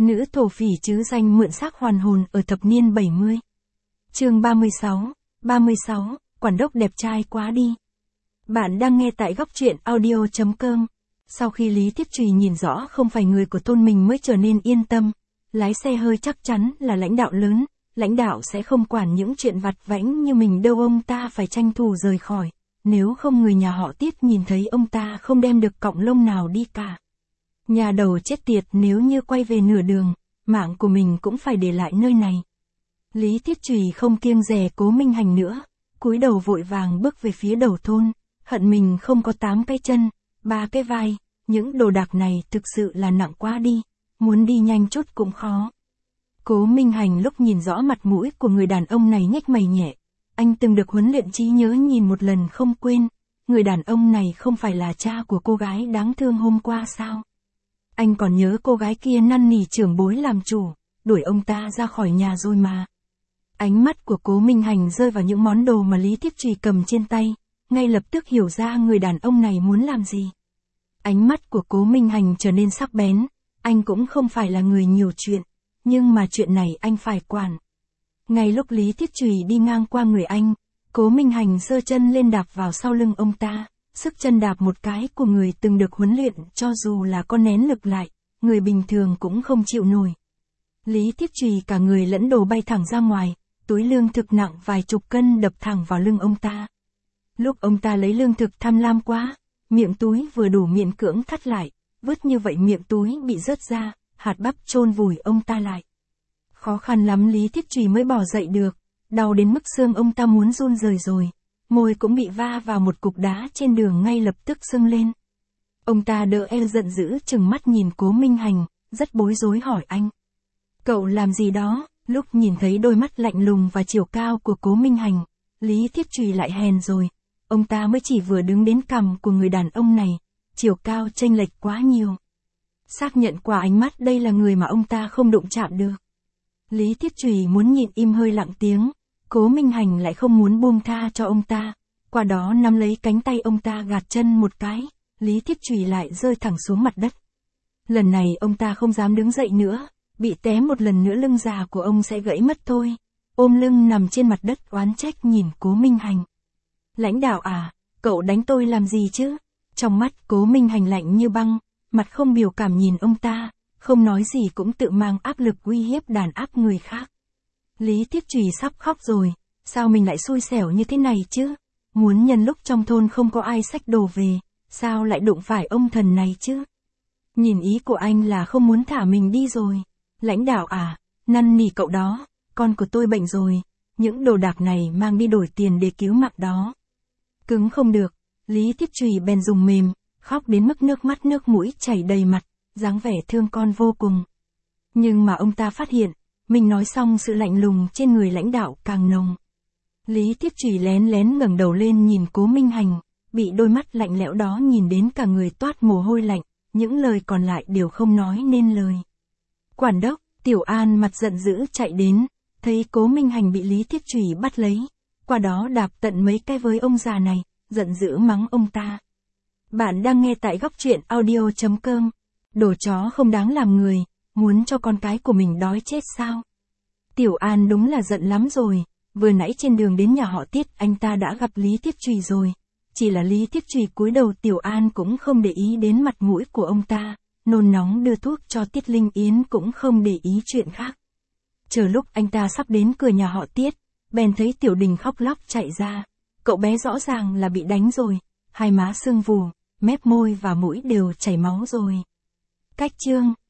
Nữ thổ phỉ chứ danh mượn xác hoàn hồn ở thập niên 70. Chương 36, quản đốc đẹp trai quá đi. Bạn đang nghe tại góc truyện audio.com. Sau khi Lý Thiết Trùy nhìn rõ không phải người của thôn mình mới trở nên yên tâm, lái xe hơi chắc chắn là lãnh đạo lớn, lãnh đạo sẽ không quản những chuyện vặt vãnh như mình đâu, ông ta phải tranh thủ rời khỏi, nếu không người nhà họ Tiết nhìn thấy ông ta không đem được cọng lông nào đi cả. Nhà đầu chết tiệt, nếu như quay về nửa đường, mạng của mình cũng phải để lại nơi này. Lý Thiết Trùy không kiêng dè Cố Minh Hành nữa, cúi đầu vội vàng bước về phía đầu thôn, hận mình không có 8 cái chân, 3 cái vai, những đồ đạc này thực sự là nặng quá đi, muốn đi nhanh chút cũng khó. Cố Minh Hành lúc nhìn rõ mặt mũi của người đàn ông này nhếch mày nhẹ, anh từng được huấn luyện trí nhớ nhìn một lần không quên, người đàn ông này không phải là cha của cô gái đáng thương hôm qua sao? Anh còn nhớ cô gái kia năn nỉ trưởng bối làm chủ, đuổi ông ta ra khỏi nhà rồi mà. Ánh mắt của Cố Minh Hành rơi vào những món đồ mà Lý Thiết Trùy cầm trên tay, ngay lập tức hiểu ra người đàn ông này muốn làm gì. Ánh mắt của Cố Minh Hành trở nên sắc bén, anh cũng không phải là người nhiều chuyện, nhưng mà chuyện này anh phải quản. Ngay lúc Lý Thiết Trùy đi ngang qua người anh, Cố Minh Hành giơ chân lên đạp vào sau lưng ông ta, sức chân đạp một cái của người từng được huấn luyện cho dù là có nén lực lại, người bình thường cũng không chịu nổi. Lý Thiết Trùy cả người lẫn đồ bay thẳng ra ngoài, túi lương thực nặng vài chục cân đập thẳng vào lưng ông ta. Lúc ông ta lấy lương thực tham lam quá, miệng túi vừa đủ miễn cưỡng thắt lại, vứt như vậy miệng túi bị rớt ra, hạt bắp chôn vùi ông ta lại. Khó khăn lắm Lý Thiết Trùy mới bò dậy được, đau đến mức xương ông ta muốn run rời rồi, môi cũng bị va vào một cục đá trên đường ngay lập tức sưng lên. Ông ta đỡ eo giận dữ trừng mắt nhìn Cố Minh Hành, rất bối rối hỏi anh. Cậu làm gì đó? Lúc nhìn thấy đôi mắt lạnh lùng và chiều cao của Cố Minh Hành, Lý Thiết Trùy lại hèn rồi. Ông ta mới chỉ vừa đứng đến cằm của người đàn ông này, chiều cao chênh lệch quá nhiều. Xác nhận qua ánh mắt đây là người mà ông ta không đụng chạm được. Lý Thiết Trùy muốn nhịn im hơi lặng tiếng, Cố Minh Hành lại không muốn buông tha cho ông ta, qua đó nắm lấy cánh tay ông ta gạt chân một cái, Lý Thiết Trùy lại rơi thẳng xuống mặt đất. Lần này ông ta không dám đứng dậy nữa, bị té một lần nữa lưng già của ông sẽ gãy mất thôi, ôm lưng nằm trên mặt đất oán trách nhìn Cố Minh Hành. Lãnh đạo à, cậu đánh tôi làm gì chứ? Trong mắt Cố Minh Hành lạnh như băng, mặt không biểu cảm nhìn ông ta, không nói gì cũng tự mang áp lực uy hiếp đàn áp người khác. Lý Thiết Trùy sắp khóc rồi, sao mình lại xui xẻo như thế này chứ? Muốn nhân lúc trong thôn không có ai xách đồ về, sao lại đụng phải ông thần này chứ? Nhìn ý của anh là không muốn thả mình đi rồi. Lãnh đạo à, năn nỉ cậu đó, con của tôi bệnh rồi, những đồ đạc này mang đi đổi tiền để cứu mạng đó. Cứng không được, Lý Thiết Trùy bèn dùng mềm, khóc đến mức nước mắt nước mũi chảy đầy mặt, dáng vẻ thương con vô cùng. Nhưng mà ông ta phát hiện, mình nói xong sự lạnh lùng trên người lãnh đạo càng nồng. Lý Thiết Trùy lén lén ngẩng đầu lên nhìn Cố Minh Hành, bị đôi mắt lạnh lẽo đó nhìn đến cả người toát mồ hôi lạnh, những lời còn lại đều không nói nên lời. Quản đốc, Tiểu An mặt giận dữ chạy đến, thấy Cố Minh Hành bị Lý Thiết Trùy bắt lấy, qua đó đạp tận mấy cái với ông già này, giận dữ mắng ông ta. Bạn đang nghe tại góc truyện audio.com. Đồ chó không đáng làm người, muốn cho con cái của mình đói chết sao? Tiểu An đúng là giận lắm rồi, vừa nãy trên đường đến nhà họ Tiết anh ta đã gặp Lý Thiết Trùy rồi. Chỉ là Lý Thiết Trùy cúi đầu, Tiểu An cũng không để ý đến mặt mũi của ông ta, nôn nóng đưa thuốc cho Tiết Linh Yến cũng không để ý chuyện khác. Chờ lúc anh ta sắp đến cửa nhà họ Tiết, bèn thấy Tiểu Đình khóc lóc chạy ra, cậu bé rõ ràng là bị đánh rồi, hai má sưng vù, mép môi và mũi đều chảy máu rồi. Cách chương